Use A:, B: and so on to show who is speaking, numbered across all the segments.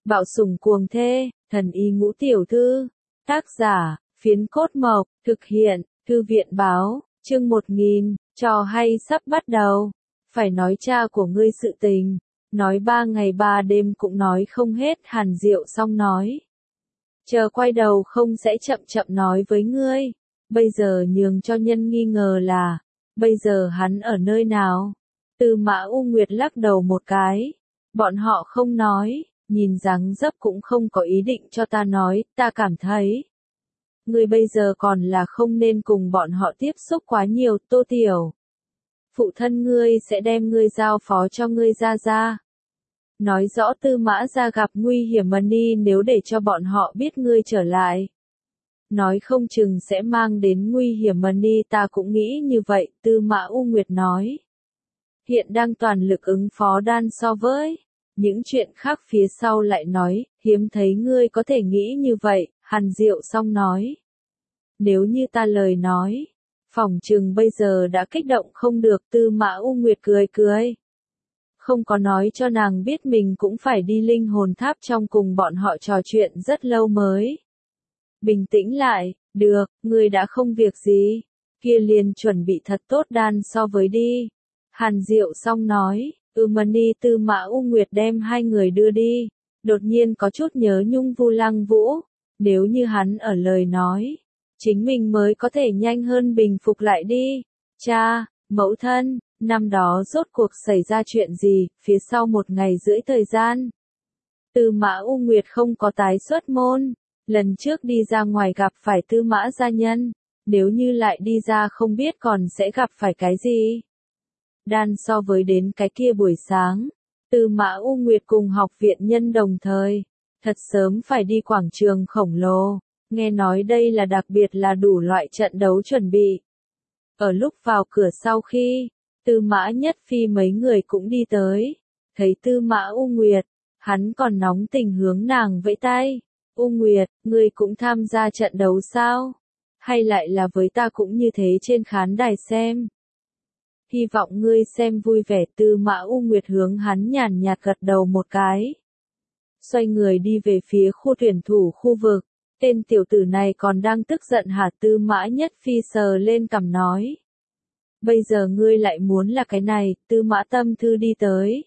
A: Bạo sủng cuồng thê, thần y ngũ tiểu thư. Tác giả, Phiến Cốt Mộc, thực hiện, Thư viện báo, chương 1000, trò hay sắp bắt đầu. Phải nói cha của ngươi sự tình, nói 3 ngày 3 đêm cũng nói không hết. Hàn Diệu xong nói. Chờ quay đầu không sẽ chậm chậm nói với ngươi. Bây giờ nhường cho nhân nghi ngờ là, bây giờ hắn ở nơi nào? Tư Mã U Nguyệt lắc đầu một cái. Bọn họ không nói, nhìn dáng dấp cũng không có ý định cho ta nói, ta cảm thấy. Ngươi bây giờ còn là không nên cùng bọn họ tiếp xúc quá nhiều, Tô Tiểu. Phụ thân ngươi sẽ đem ngươi giao phó cho ngươi ra ra. Nói rõ Tư Mã gia gặp nguy hiểm mà đi, nếu để cho bọn họ biết ngươi trở lại. Nói không chừng sẽ mang đến nguy hiểm mà đi, ta cũng nghĩ như vậy, Tư Mã U Nguyệt nói. Hiện đang toàn lực ứng phó đan so với những chuyện khác phía sau lại nói, hiếm thấy ngươi có thể nghĩ như vậy. Hàn Diệu xong nói. Nếu như ta lời nói, phỏng chừng bây giờ đã kích động không được. Tư Mã U Nguyệt cười cười. Không có nói cho nàng biết mình cũng phải đi linh hồn tháp trong cùng bọn họ trò chuyện rất lâu mới. Bình tĩnh lại, được, ngươi đã không việc gì, kia liền chuẩn bị thật tốt đan so với đi. Hàn Diệu xong nói, Mani. Tư Mã U Nguyệt đem hai người đưa đi, đột nhiên có chút nhớ nhung Vu Lăng Vũ, nếu như hắn ở lời nói, chính mình mới có thể nhanh hơn bình phục lại đi. Cha, mẫu thân, năm đó rốt cuộc xảy ra chuyện gì? Phía sau 1 ngày rưỡi thời gian, Tư Mã U Nguyệt không có tái xuất môn. Lần trước đi ra ngoài gặp phải Tư Mã gia nhân, nếu như lại đi ra không biết còn sẽ gặp phải cái gì. Đan so với đến cái kia buổi sáng, Tư Mã U Nguyệt cùng học viện nhân đồng thời, thật sớm phải đi quảng trường khổng lồ, nghe nói đây là đặc biệt là đủ loại trận đấu chuẩn bị. Ở lúc vào cửa sau khi, Tư Mã Nhất Phi mấy người cũng đi tới, thấy Tư Mã U Nguyệt, hắn còn nóng tình hướng nàng vẫy tay. U Nguyệt, ngươi cũng tham gia trận đấu sao? Hay lại là với ta cũng như thế trên khán đài xem? Hy vọng ngươi xem vui vẻ. Tư Mã U Nguyệt hướng hắn nhàn nhạt gật đầu một cái. Xoay người đi về phía khu tuyển thủ khu vực. Tên tiểu tử này còn đang tức giận hả? Tư Mã Nhất Phi sờ lên cằm nói. Bây giờ ngươi lại muốn là cái này. Tư Mã Tâm Thư đi tới.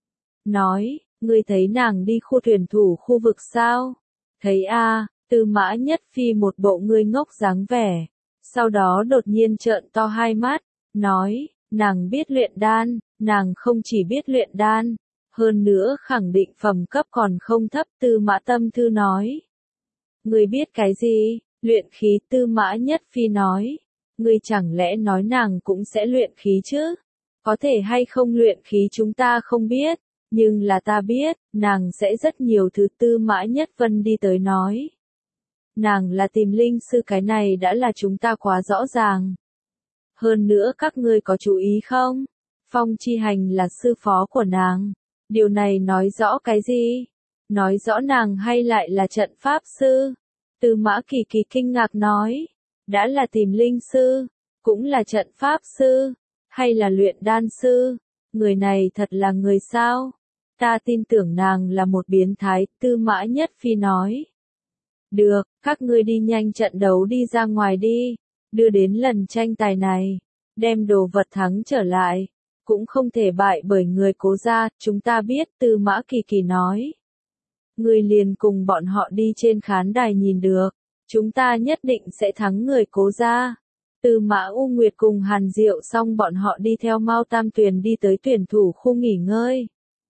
A: Nói, ngươi thấy nàng đi khu tuyển thủ khu vực sao? Thấy a. Tư Mã Nhất Phi một bộ ngươi ngốc dáng vẻ. Sau đó đột nhiên trợn to hai mắt, nói, nàng biết luyện đan, nàng không chỉ biết luyện đan, hơn nữa khẳng định phẩm cấp còn không thấp. Tư Mã Tâm Thư nói. Ngươi biết cái gì? Luyện khí. Tư Mã Nhất Phi nói. Ngươi chẳng lẽ nói nàng cũng sẽ luyện khí chứ? Có thể hay không luyện khí chúng ta không biết. Nhưng là ta biết, nàng sẽ rất nhiều thứ. Tư Mã Nhất Vân đi tới nói. Nàng là tìm linh sư, cái này đã là chúng ta quá rõ ràng. Hơn nữa các ngươi có chú ý không? Phong Chi Hành là sư phó của nàng. Điều này nói rõ cái gì? Nói rõ nàng hay lại là trận pháp sư? Tư Mã Kỳ Kỳ kinh ngạc nói. Đã là tìm linh sư, cũng là trận pháp sư, hay là luyện đan sư? Người này thật là người sao? Ta tin tưởng nàng là một biến thái. Tư Mã Nhất Phi nói. Được, các ngươi đi nhanh trận đấu đi ra ngoài đi, đưa đến lần tranh tài này, đem đồ vật thắng trở lại, cũng không thể bại bởi người Cố gia. Chúng ta biết. Tư Mã Kỳ Kỳ nói. Ngươi liền cùng bọn họ đi trên khán đài nhìn được, chúng ta nhất định sẽ thắng người Cố gia. Tư Mã U Nguyệt cùng Hàn Diệu xong bọn họ đi theo Mao Tam Tuyền đi tới tuyển thủ khu nghỉ ngơi.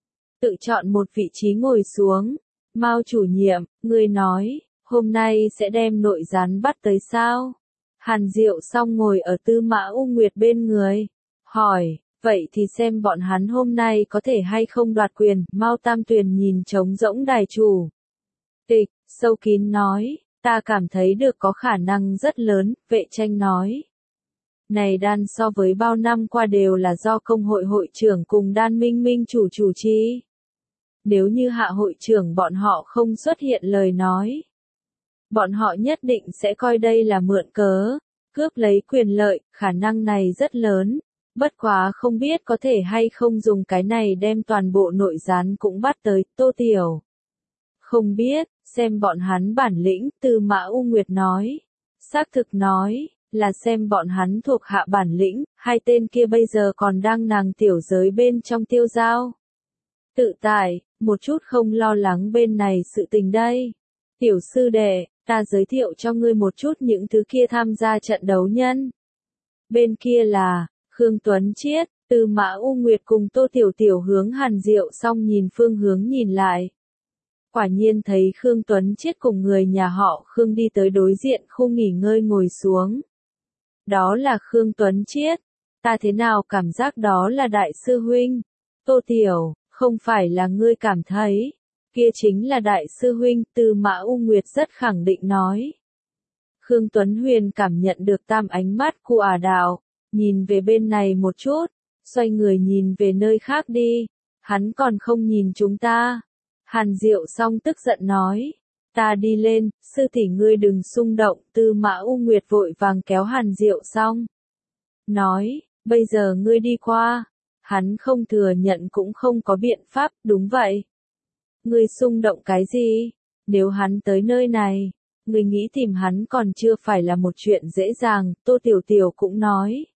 A: Tự chọn một vị trí ngồi xuống. Mao chủ nhiệm, ngươi nói, hôm nay sẽ đem nội gián bắt tới sao? Hàn Diệu xong ngồi ở Tư Mã U Nguyệt bên người. Hỏi, vậy thì xem bọn hắn hôm nay có thể hay không đoạt quyền. Mao Tam Tuyền nhìn trống rỗng đài chủ tịch, sâu kín nói, ta cảm thấy được có khả năng rất lớn. Vệ Tranh nói. Này đan so với bao năm qua đều là do công hội hội trưởng cùng Đan Minh Minh chủ trì. Nếu như hạ hội trưởng bọn họ không xuất hiện lời nói, bọn họ nhất định sẽ coi đây là mượn cớ, cướp lấy quyền lợi. Khả năng này rất lớn, bất quá không biết có thể hay không dùng cái này đem toàn bộ nội gián cũng bắt tới. Tô Tiểu. Không biết, xem bọn hắn bản lĩnh, Tư Mã U Nguyệt nói. Xác thực nói, là xem bọn hắn thuộc hạ bản lĩnh, hai tên kia bây giờ còn đang nàng tiểu giới bên trong tiêu giao. Tự tại, một chút không lo lắng bên này sự tình đây. Tiểu sư đệ, ta giới thiệu cho ngươi một chút những thứ kia tham gia trận đấu nhân. Bên kia là, Khương Tuấn Chiết, Tư Mã U Nguyệt cùng Tô Tiểu Tiểu hướng Hàn Diệu xong nhìn phương hướng nhìn lại. Quả nhiên thấy Khương Tuấn Chiết cùng người nhà họ Khương đi tới đối diện khu nghỉ ngơi ngồi xuống. Đó là Khương Tuấn Chiết. Ta thế nào cảm giác đó là đại sư huynh? Tô Tiểu, không phải là ngươi cảm thấy. Kia chính là đại sư huynh, Tư Mã U Nguyệt rất khẳng định nói. Khương Tuấn Huyền cảm nhận được tam ánh mắt của Ả Đạo, nhìn về bên này một chút, xoay người nhìn về nơi khác đi. Hắn còn không nhìn chúng ta. Hàn Diệu xong tức giận nói. Ta đi lên, sư tỷ ngươi đừng xung động, Tư Mã U Nguyệt vội vàng kéo Hàn Diệu xong. Nói, bây giờ ngươi đi qua. Hắn không thừa nhận cũng không có biện pháp, đúng vậy. Ngươi xung động cái gì? Nếu hắn tới nơi này, ngươi nghĩ tìm hắn còn chưa phải là một chuyện dễ dàng, Tô Tiểu Tiểu cũng nói.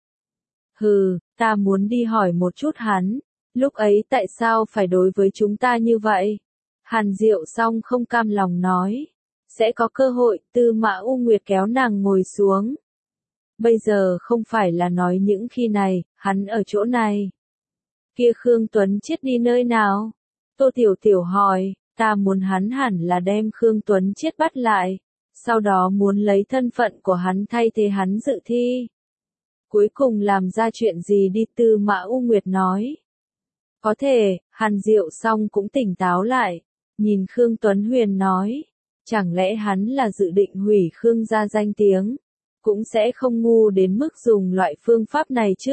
A: Hừ, ta muốn đi hỏi một chút hắn, lúc ấy tại sao phải đối với chúng ta như vậy? Hàn Diệu xong không cam lòng nói. Sẽ có cơ hội, Tư Mã U Nguyệt kéo nàng ngồi xuống. Bây giờ không phải là nói những khi này, hắn ở chỗ này. Kia Khương Tuấn Chiết đi nơi nào? Tô Tiểu Tiểu hỏi, ta muốn hắn hẳn là đem Khương Tuấn Chiết bắt lại. Sau đó muốn lấy thân phận của hắn thay thế hắn dự thi. Cuối cùng làm ra chuyện gì đi, Tư Mã U Nguyệt nói. Có thể, Hàn Diệu xong cũng tỉnh táo lại. Nhìn Khương Tuấn Huyền nói, chẳng lẽ hắn là dự định hủy Khương gia danh tiếng, cũng sẽ không ngu đến mức dùng loại phương pháp này chứ.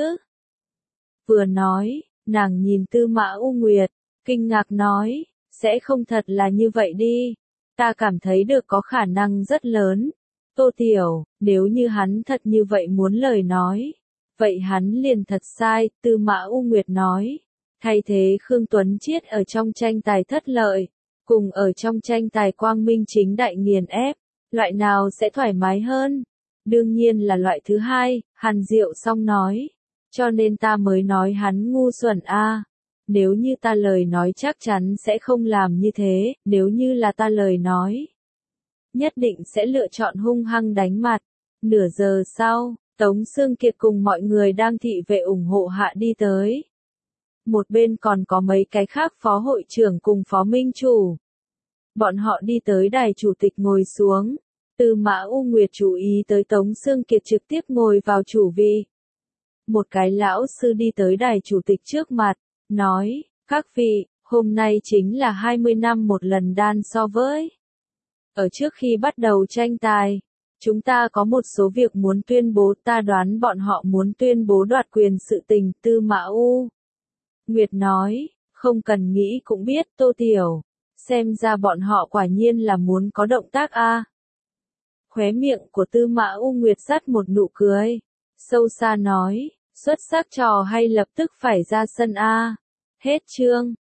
A: Vừa nói, nàng nhìn Tư Mã U Nguyệt, kinh ngạc nói, sẽ không thật là như vậy đi, ta cảm thấy được có khả năng rất lớn. Tô Tiểu, nếu như hắn thật như vậy muốn lời nói, vậy hắn liền thật sai, Tư Mã U Nguyệt nói, thay thế Khương Tuấn Chiết ở trong tranh tài thất lợi. Cùng ở trong tranh tài quang minh chính đại nghiền ép, loại nào sẽ thoải mái hơn? Đương nhiên là loại thứ hai, Hàn Diệu xong nói. Cho nên ta mới nói hắn ngu xuẩn a. Nếu như ta lời nói chắc chắn sẽ không làm như thế, nếu như là ta lời nói. Nhất định sẽ lựa chọn hung hăng đánh mặt. Nửa giờ sau, Tống Sương Kiệt cùng mọi người đang thị vệ ủng hộ hạ đi tới. Một bên còn có mấy cái khác phó hội trưởng cùng phó minh chủ. Bọn họ đi tới đài chủ tịch ngồi xuống. Tư Mã U Nguyệt chú ý tới Tống Sương Kiệt trực tiếp ngồi vào chủ vị. Một cái lão sư đi tới đài chủ tịch trước mặt, nói, các vị, hôm nay chính là 20 năm một lần đan so với. Ở trước khi bắt đầu tranh tài, chúng ta có một số việc muốn tuyên bố, ta đoán bọn họ muốn tuyên bố đoạt quyền sự tình, Tư Mã U Nguyệt nói, không cần nghĩ cũng biết, Tô Tiểu, xem ra bọn họ quả nhiên là muốn có động tác a. Khóe miệng của Tư Mã U Nguyệt dắt một nụ cười, sâu xa nói, xuất sắc trò hay lập tức phải ra sân a. Hết chương.